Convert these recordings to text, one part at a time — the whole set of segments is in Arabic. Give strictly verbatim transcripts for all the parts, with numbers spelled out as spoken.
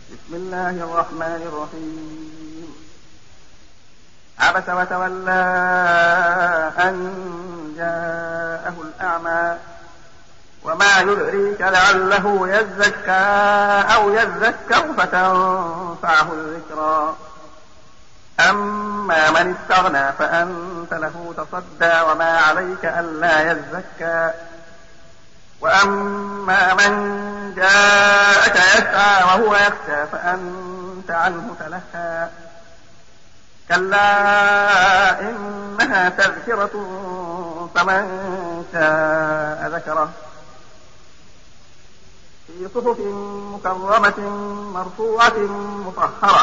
بسم الله الرحمن الرحيم. عبس وتولى أن جاءه الأعمى وما يدريك لعله يزكى أو يذكر فتنفعه الذكرى. أما من استغنى فأنت له تصدى وما عليك ألا يزكى. وأما من جاءك يسعى وهو يخشى فأنت عنه تلهى. كلا إنها تذكرة فمن شاء ذكره في صحف مكرمة مرفوعة مطهرة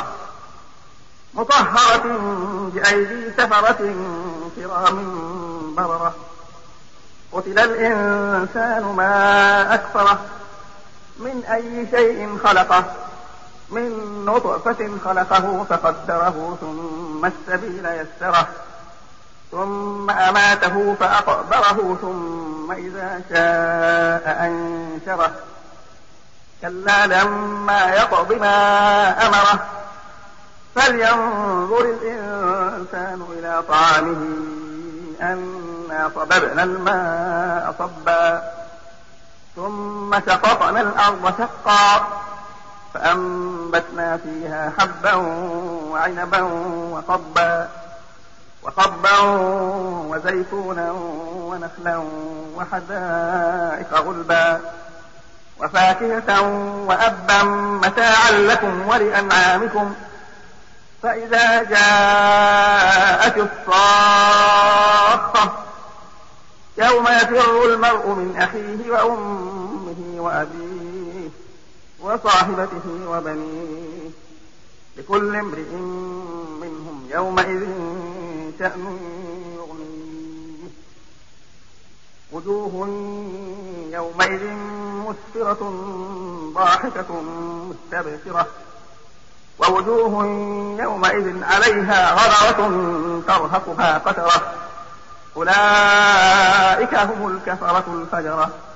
مطهرة بأيدي سفرة كرام بررة. قتل الإنسان ما أكفره من أي شيء خلقه من نطفة خلقه فقدره ثم السبيل يسره ثم أماته فأقبره ثم إذا شاء أنشره. كلا لما يقض ما أمره فلينظر الإنسان إلى طعامه أنا صببنا الماء صبا ثم شققنا الأرض شقا فأنبتنا فيها حبا وعنبا وقبا وقبا وزيتونا ونخلا وحدائق غلبا وفاكهة وأبا متاعا لكم ولأنعامكم. فإذا جاءت الصاخة يوم يفر المرء من أخيه وأمه وأبيه وصاحبته وبنيه لكل امرئ منهم يومئذ شأن يغنيه. وجوه يومئذ مسفرة ضاحكة مستبشرة ووجوه يومئذ عليها غبرة ترهقها قترة. أولئك هم الكفرة الفجرة.